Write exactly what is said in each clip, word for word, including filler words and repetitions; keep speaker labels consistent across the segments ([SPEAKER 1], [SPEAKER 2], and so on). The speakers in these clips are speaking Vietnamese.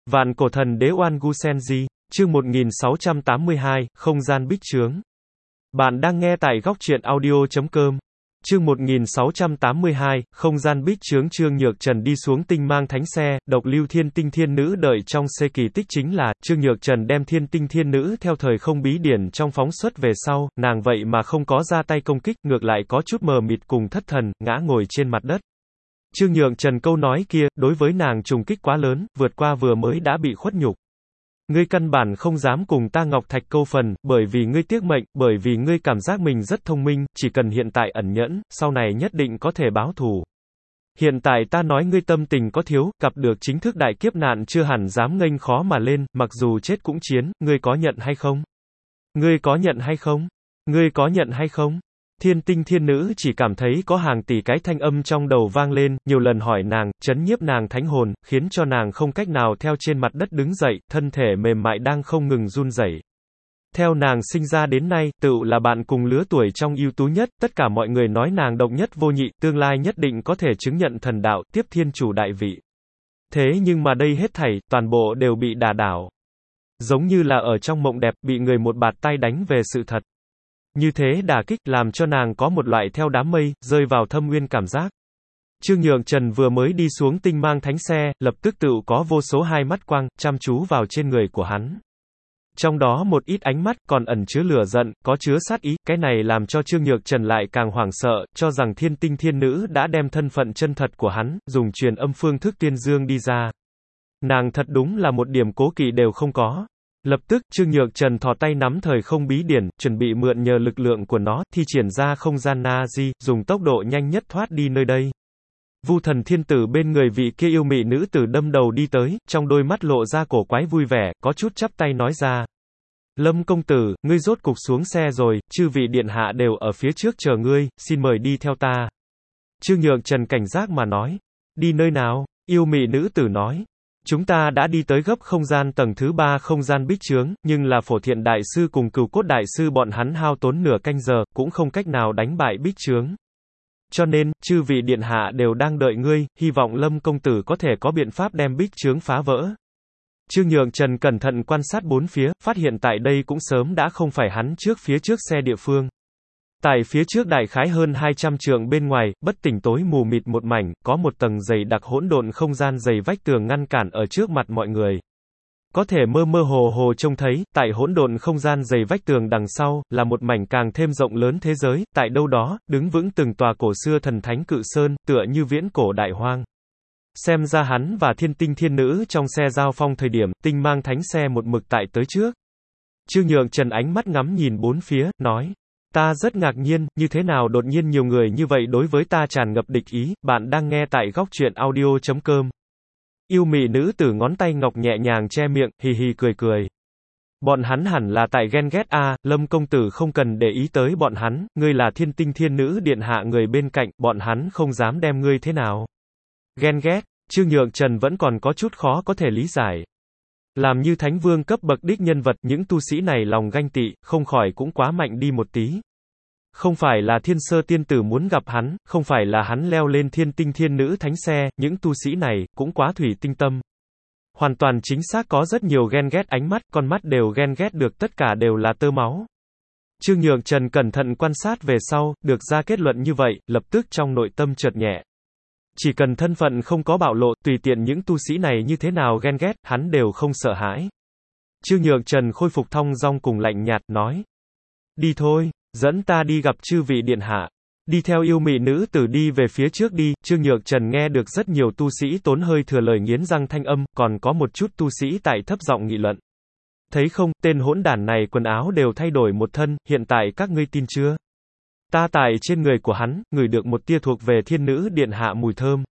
[SPEAKER 1] Vạn cổ thần đế Oan Gu Senji, chương một nghìn sáu trăm tám mươi hai, không gian bích trướng. Bạn đang nghe tại góc truyện audio chấm com. Chương một nghìn sáu trăm tám mươi hai, không gian bích trướng. Trương Nhược Trần đi xuống tinh mang thánh xe, độc lưu thiên tinh thiên nữ đợi trong xe. Kỳ tích chính là, Trương Nhược Trần đem thiên tinh thiên nữ theo thời không bí điển trong phóng xuất về sau, nàng vậy mà không có ra tay công kích, ngược lại có chút mờ mịt cùng thất thần, ngã ngồi trên mặt đất. Trương Nhược Trần câu nói kia, đối với nàng trùng kích quá lớn, vượt qua vừa mới đã bị khuất nhục. Ngươi căn bản không dám cùng ta Ngọc Thạch câu phần, bởi vì ngươi tiếc mệnh, bởi vì ngươi cảm giác mình rất thông minh, chỉ cần hiện tại ẩn nhẫn, sau này nhất định có thể báo thù. Hiện tại ta nói ngươi tâm tình có thiếu, gặp được chính thức đại kiếp nạn chưa hẳn dám nghênh khó mà lên, mặc dù chết cũng chiến, ngươi có nhận hay không? Ngươi có nhận hay không? Ngươi có nhận hay không? Thiên tinh thiên nữ chỉ cảm thấy có hàng tỷ cái thanh âm trong đầu vang lên, nhiều lần hỏi nàng, chấn nhiếp nàng thánh hồn, khiến cho nàng không cách nào theo trên mặt đất đứng dậy, thân thể mềm mại đang không ngừng run rẩy. Theo nàng sinh ra đến nay, tựu là bạn cùng lứa tuổi trong ưu tú nhất, tất cả mọi người nói nàng độc nhất vô nhị, tương lai nhất định có thể chứng nhận thần đạo, tiếp thiên chủ đại vị. Thế nhưng mà đây hết thảy, toàn bộ đều bị đả đảo. Giống như là ở trong mộng đẹp, bị người một bạt tay đánh về sự thật. Như thế đả kích, làm cho nàng có một loại theo đám mây, rơi vào thâm uyên cảm giác. Trương Nhược Trần vừa mới đi xuống tinh mang thánh xe, lập tức tự có vô số hai mắt quang, chăm chú vào trên người của hắn. Trong đó một ít ánh mắt, còn ẩn chứa lửa giận, có chứa sát ý, cái này làm cho Trương Nhược Trần lại càng hoảng sợ, cho rằng thiên tinh thiên nữ đã đem thân phận chân thật của hắn, dùng truyền âm phương thức tuyên dương đi ra. Nàng thật đúng là một điểm cố kỵ đều không có. Lập tức, Trương Nhược Trần thò tay nắm thời không bí điển, chuẩn bị mượn nhờ lực lượng của nó, thi triển ra không gian Na-di, dùng tốc độ nhanh nhất thoát đi nơi đây. Vu Thần Thiên Tử bên người vị kia yêu mị nữ tử đâm đầu đi tới, trong đôi mắt lộ ra cổ quái vui vẻ, có chút chắp tay nói ra. Lâm công tử, ngươi rốt cục xuống xe rồi, chư vị điện hạ đều ở phía trước chờ ngươi, xin mời đi theo ta. Trương Nhược Trần cảnh giác mà nói. Đi nơi nào? Yêu mị nữ tử nói. Chúng ta đã đi tới gấp không gian tầng thứ ba không gian bích trướng, nhưng là Phổ Thiện Đại Sư cùng Cửu Cốt Đại Sư bọn hắn hao tốn nửa canh giờ, cũng không cách nào đánh bại bích trướng. Cho nên, chư vị điện hạ đều đang đợi ngươi, hy vọng Lâm công tử có thể có biện pháp đem bích trướng phá vỡ. Trương Nhược Trần cẩn thận quan sát bốn phía, phát hiện tại đây cũng sớm đã không phải hắn trước phía trước xe địa phương. Tại phía trước đại khái hơn hai trăm trượng bên ngoài, bất tỉnh tối mù mịt một mảnh, có một tầng dày đặc hỗn độn không gian dày vách tường ngăn cản ở trước mặt mọi người. Có thể mơ mơ hồ hồ trông thấy, tại hỗn độn không gian dày vách tường đằng sau, là một mảnh càng thêm rộng lớn thế giới, tại đâu đó, đứng vững từng tòa cổ xưa thần thánh cự sơn, tựa như viễn cổ đại hoang. Xem ra hắn và thiên tinh thiên nữ trong xe giao phong thời điểm, tinh mang thánh xe một mực tại tới trước. Trương Nhược Trần ánh mắt ngắm nhìn bốn phía, nói. Ta rất ngạc nhiên, như thế nào đột nhiên nhiều người như vậy đối với ta tràn ngập địch ý, bạn đang nghe tại góc truyện audio chấm com. Yêu mị nữ tử ngón tay ngọc nhẹ nhàng che miệng, hì hì cười cười. Bọn hắn hẳn là tại ghen ghét a, à, Lâm công tử không cần để ý tới bọn hắn, ngươi là thiên tinh thiên nữ điện hạ người bên cạnh, bọn hắn không dám đem ngươi thế nào. Ghen ghét, Trương Nhược Trần vẫn còn có chút khó có thể lý giải. Làm như thánh vương cấp bậc đích nhân vật, những tu sĩ này lòng ganh tị, không khỏi cũng quá mạnh đi một tí. Không phải là thiên sơ tiên tử muốn gặp hắn, không phải là hắn leo lên thiên tinh thiên nữ thánh xe, những tu sĩ này, cũng quá thủy tinh tâm. Hoàn toàn chính xác có rất nhiều ghen ghét ánh mắt, con mắt đều ghen ghét được tất cả đều là tơ máu. Trương Nhược Trần cẩn thận quan sát về sau, được ra kết luận như vậy, lập tức trong nội tâm chợt nhẹ. Chỉ cần thân phận không có bạo lộ, tùy tiện những tu sĩ này như thế nào ghen ghét, hắn đều không sợ hãi. Trương Nhược Trần khôi phục thong dong cùng lạnh nhạt, nói. Đi thôi, dẫn ta đi gặp chư vị điện hạ. Đi theo yêu mị nữ tử đi về phía trước đi, Trương Nhược Trần nghe được rất nhiều tu sĩ tốn hơi thừa lời nghiến răng thanh âm, còn có một chút tu sĩ tại thấp giọng nghị luận. Thấy không, tên hỗn đản này quần áo đều thay đổi một thân, hiện tại các ngươi tin chưa? Ta tại trên người của hắn, ngửi được một tia thuộc về thiên nữ điện hạ mùi thơm.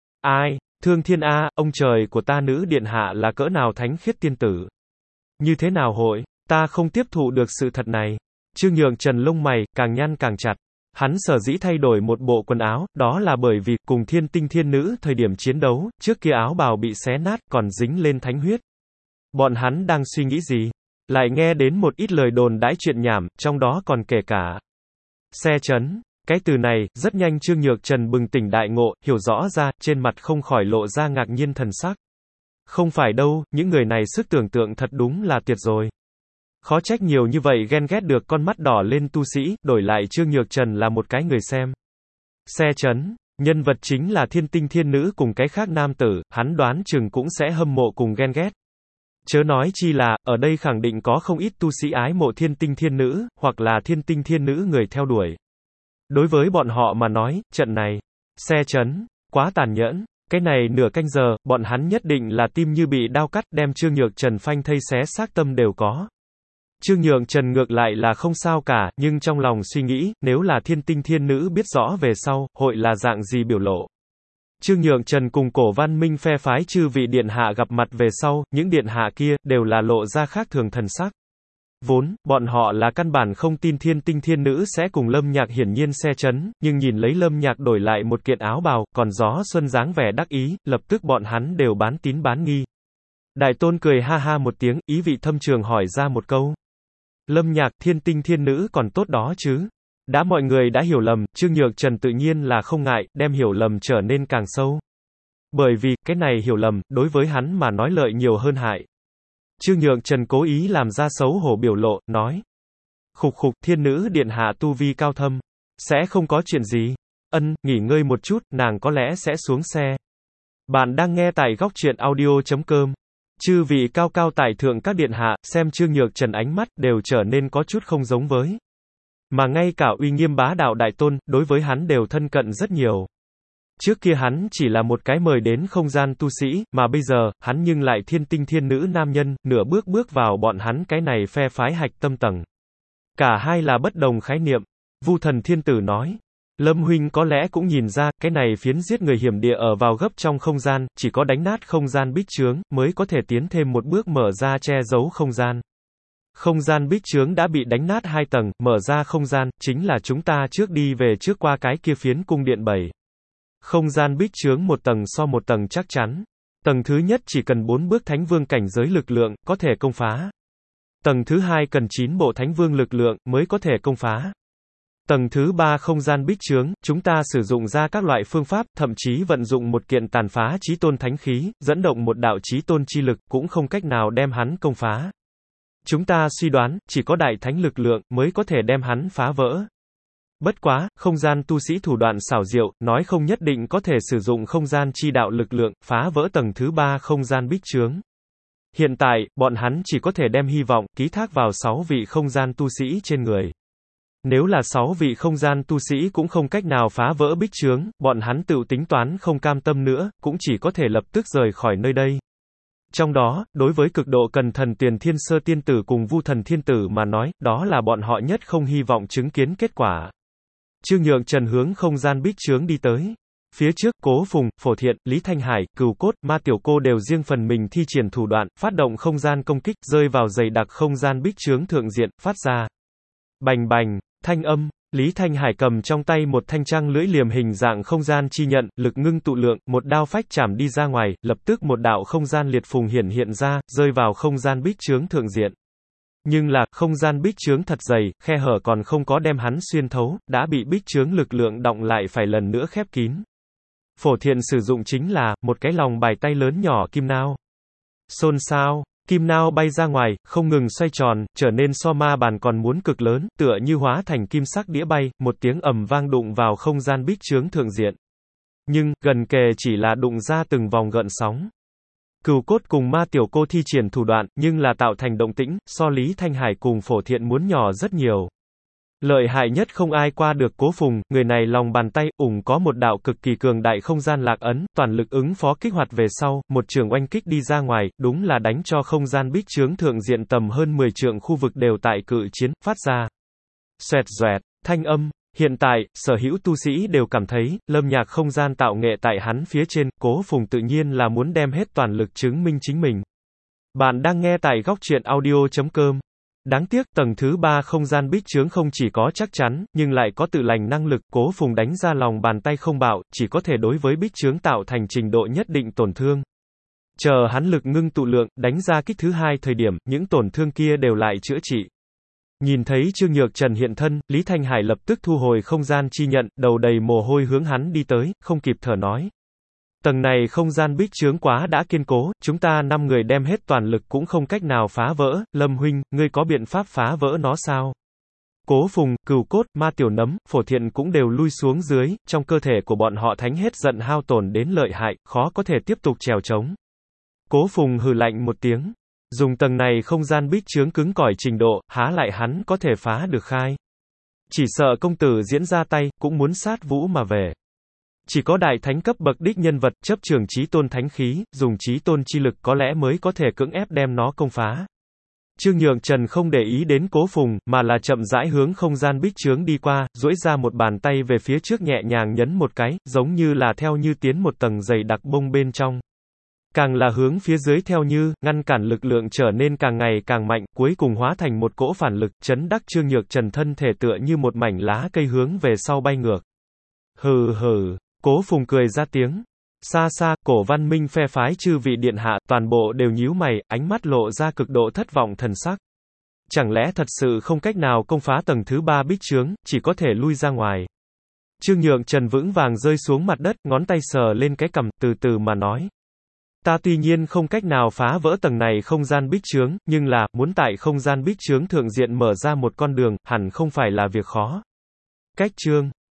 [SPEAKER 1] Ai, thương thiên a, ông trời của ta nữ điện hạ là cỡ nào thánh khiết tiên tử. Như thế nào hội, ta không tiếp thụ được sự thật này. Trương Nhược Trần lông mày, càng nhăn càng chặt. Hắn sở dĩ thay đổi một bộ quần áo, đó là bởi vì, cùng thiên tinh thiên nữ thời điểm chiến đấu, trước kia áo bào bị xé nát, còn dính lên thánh huyết. Bọn hắn đang suy nghĩ gì? Lại nghe đến một ít lời đồn đãi chuyện nhảm, trong đó còn kể cả xe chấn. Cái từ này, rất nhanh Trương Nhược Trần bừng tỉnh đại ngộ, hiểu rõ ra, trên mặt không khỏi lộ ra ngạc nhiên thần sắc. Không phải đâu, những người này sức tưởng tượng thật đúng là tuyệt rồi. Khó trách nhiều như vậy ghen ghét được con mắt đỏ lên tu sĩ, đổi lại Trương Nhược Trần là một cái người xem. Xe chấn, nhân vật chính là thiên tinh thiên nữ cùng cái khác nam tử, hắn đoán chừng cũng sẽ hâm mộ cùng ghen ghét. Chớ nói chi là, ở đây khẳng định có không ít tu sĩ ái mộ thiên tinh thiên nữ, hoặc là thiên tinh thiên nữ người theo đuổi. Đối với bọn họ mà nói, trận này, xe chấn, quá tàn nhẫn. Cái này nửa canh giờ, bọn hắn nhất định là tim như bị đao cắt, đem Trương Nhược Trần phanh thây xé xác tâm đều có. Trương Nhược Trần ngược lại là không sao cả, nhưng trong lòng suy nghĩ, nếu là thiên tinh thiên nữ biết rõ về sau, hội là dạng gì biểu lộ. Trương Nhược Trần cùng Cổ Văn Minh phe phái chư vị điện hạ gặp mặt về sau, những điện hạ kia, đều là lộ ra khác thường thần sắc. Vốn, bọn họ là căn bản không tin thiên tinh thiên nữ sẽ cùng Lâm Nhạc hiển nhiên xe chấn, nhưng nhìn lấy Lâm Nhạc đổi lại một kiện áo bào, còn gió xuân dáng vẻ đắc ý, lập tức bọn hắn đều bán tín bán nghi. Đại Tôn cười ha ha một tiếng, ý vị thâm trường hỏi ra một câu. Lâm Nhạc, thiên tinh thiên nữ còn tốt đó chứ. Đã mọi người đã hiểu lầm, Trương Nhược Trần tự nhiên là không ngại, đem hiểu lầm trở nên càng sâu. Bởi vì, cái này hiểu lầm, đối với hắn mà nói lợi nhiều hơn hại. Trương Nhược Trần cố ý làm ra xấu hổ biểu lộ, nói. Khục khục, thiên nữ điện hạ tu vi cao thâm. Sẽ không có chuyện gì. Ân, nghỉ ngơi một chút, nàng có lẽ sẽ xuống xe. Bạn đang nghe tại góc truyện audio chấm com. Chư vị cao cao tại thượng các điện hạ, xem Trương Nhược Trần ánh mắt, đều trở nên có chút không giống với. Mà ngay cả uy nghiêm bá đạo Đại Tôn, đối với hắn đều thân cận rất nhiều. Trước kia hắn chỉ là một cái mời đến không gian tu sĩ, mà bây giờ, hắn nhưng lại thiên tinh thiên nữ nam nhân, nửa bước bước vào bọn hắn cái này phe phái hạch tâm tầng. Cả hai là bất đồng khái niệm. Vu Thần Thiên Tử nói. Lâm huynh có lẽ cũng nhìn ra, cái này phiến giết người hiểm địa ở vào gấp trong không gian, chỉ có đánh nát không gian bích chướng, mới có thể tiến thêm một bước mở ra che giấu không gian. Không gian bích chướng đã bị đánh nát hai tầng, mở ra không gian, chính là chúng ta trước đi về trước qua cái kia phiến cung điện bảy. Không gian bích chướng một tầng so một tầng chắc chắn. Tầng thứ nhất chỉ cần bốn bước thánh vương cảnh giới lực lượng, có thể công phá. Tầng thứ hai cần chín bộ thánh vương lực lượng, mới có thể công phá. Tầng thứ ba không gian bích chướng, chúng ta sử dụng ra các loại phương pháp, thậm chí vận dụng một kiện tàn phá chí tôn thánh khí, dẫn động một đạo chí tôn chi lực, cũng không cách nào đem hắn công phá. Chúng ta suy đoán, chỉ có đại thánh lực lượng, mới có thể đem hắn phá vỡ. Bất quá, không gian tu sĩ thủ đoạn xảo diệu, nói không nhất định có thể sử dụng không gian chi đạo lực lượng, phá vỡ tầng thứ ba không gian bích chướng. Hiện tại, bọn hắn chỉ có thể đem hy vọng, ký thác vào sáu vị không gian tu sĩ trên người. Nếu là sáu vị không gian tu sĩ cũng không cách nào phá vỡ bích chướng, bọn hắn tự tính toán không cam tâm nữa, cũng chỉ có thể lập tức rời khỏi nơi đây. Trong đó, đối với cực độ cần thần Tuyền Thiên Sơ Tiên Tử cùng Vu Thần Thiên Tử mà nói, đó là bọn họ nhất không hy vọng chứng kiến kết quả. Trương Nhược Trần hướng không gian bích chướng đi tới. Phía trước, Cố Phùng, Phổ Thiện, Lý Thanh Hải, Cửu Cốt, Ma Tiểu Cô đều riêng phần mình thi triển thủ đoạn, phát động không gian công kích, rơi vào dày đặc không gian bích chướng thượng diện, phát ra. Bành bành, thanh âm. Lý Thanh Hải cầm trong tay một thanh trăng lưỡi liềm hình dạng không gian chi nhận, lực ngưng tụ lượng, một đao phách chảm đi ra ngoài, lập tức một đạo không gian liệt phùng hiển hiện ra, rơi vào không gian bích chướng thượng diện. Nhưng là, không gian bích chướng thật dày, khe hở còn không có đem hắn xuyên thấu, đã bị bích chướng lực lượng đọng lại phải lần nữa khép kín. Phổ Thiện sử dụng chính là, một cái lòng bài tay lớn nhỏ kim nao. Xôn xao. Kim nao bay ra ngoài, không ngừng xoay tròn, trở nên so ma bàn còn muốn cực lớn, tựa như hóa thành kim sắc đĩa bay, một tiếng ầm vang đụng vào không gian bích chướng thượng diện. Nhưng, gần kề chỉ là đụng ra từng vòng gợn sóng. Cửu Cốt cùng Ma Tiểu Cô thi triển thủ đoạn, nhưng là tạo thành động tĩnh, so Lý Thanh Hải cùng Phổ Thiện muốn nhỏ rất nhiều. Lợi hại nhất không ai qua được Cố Phùng, người này lòng bàn tay, ủng có một đạo cực kỳ cường đại không gian lạc ấn, toàn lực ứng phó kích hoạt về sau, một trường oanh kích đi ra ngoài, đúng là đánh cho không gian bích chướng thượng diện tầm hơn mười trượng khu vực đều tại cự chiến, phát ra. Xoẹt xoẹt, thanh âm. Hiện tại, sở hữu tu sĩ đều cảm thấy, Lâm Nhạc không gian tạo nghệ tại hắn phía trên, Cố Phùng tự nhiên là muốn đem hết toàn lực chứng minh chính mình. Bạn đang nghe tại góc truyện audio chấm com. Đáng tiếc, tầng thứ ba không gian bích chướng không chỉ có chắc chắn, nhưng lại có tự lành năng lực, Cố Phùng đánh ra lòng bàn tay không bạo, chỉ có thể đối với bích chướng tạo thành trình độ nhất định tổn thương. Chờ hắn lực ngưng tụ lượng, đánh ra kích thứ hai thời điểm, những tổn thương kia đều lại chữa trị. Nhìn thấy Trương Nhược Trần hiện thân, Lý Thanh Hải lập tức thu hồi không gian chi nhận, đầu đầy mồ hôi hướng hắn đi tới, không kịp thở nói. Tầng này không gian bích chướng quá đã kiên cố, chúng ta năm người đem hết toàn lực cũng không cách nào phá vỡ, Lâm huynh, ngươi có biện pháp phá vỡ nó sao? Cố Phùng, Cừu Cốt, Ma Tiểu Nấm, Phổ Thiện cũng đều lui xuống dưới, trong cơ thể của bọn họ thánh hết giận hao tổn đến lợi hại, khó có thể tiếp tục trèo trống. Cố Phùng hừ lạnh một tiếng. Dùng tầng này không gian bích chướng cứng cỏi trình độ, há lại hắn có thể phá được khai. Chỉ sợ công tử diễn ra tay, cũng muốn sát vũ mà về. Chỉ có đại thánh cấp bậc đích nhân vật, chấp trường chí tôn thánh khí, dùng chí tôn chi lực có lẽ mới có thể cưỡng ép đem nó công phá. Trương Nhượng Trần không để ý đến Cố Phùng, mà là chậm rãi hướng không gian bích chướng đi qua, duỗi ra một bàn tay về phía trước nhẹ nhàng nhấn một cái, giống như là theo như tiến một tầng dày đặc bông bên trong. Càng là hướng phía dưới theo như, ngăn cản lực lượng trở nên càng ngày càng mạnh, cuối cùng hóa thành một cỗ phản lực, chấn đắc Trương Nhược Trần thân thể tựa như một mảnh lá cây hướng về sau bay ngược. Hừ hừ, Cố Phùng cười ra tiếng. Xa xa, Cổ Văn Minh phe phái chư vị điện hạ, toàn bộ đều nhíu mày, ánh mắt lộ ra cực độ thất vọng thần sắc. Chẳng lẽ thật sự không cách nào công phá tầng thứ ba bích chướng, chỉ có thể lui ra ngoài. Trương Nhượng Trần vững vàng rơi xuống mặt đất, ngón tay sờ lên cái cằm, từ từ mà nói. Ta tuy nhiên không cách nào phá vỡ tầng này không gian bích chướng, nhưng là, muốn tại không gian bích chướng thượng diện mở ra một con đường, hẳn không phải là việc khó. Cách chương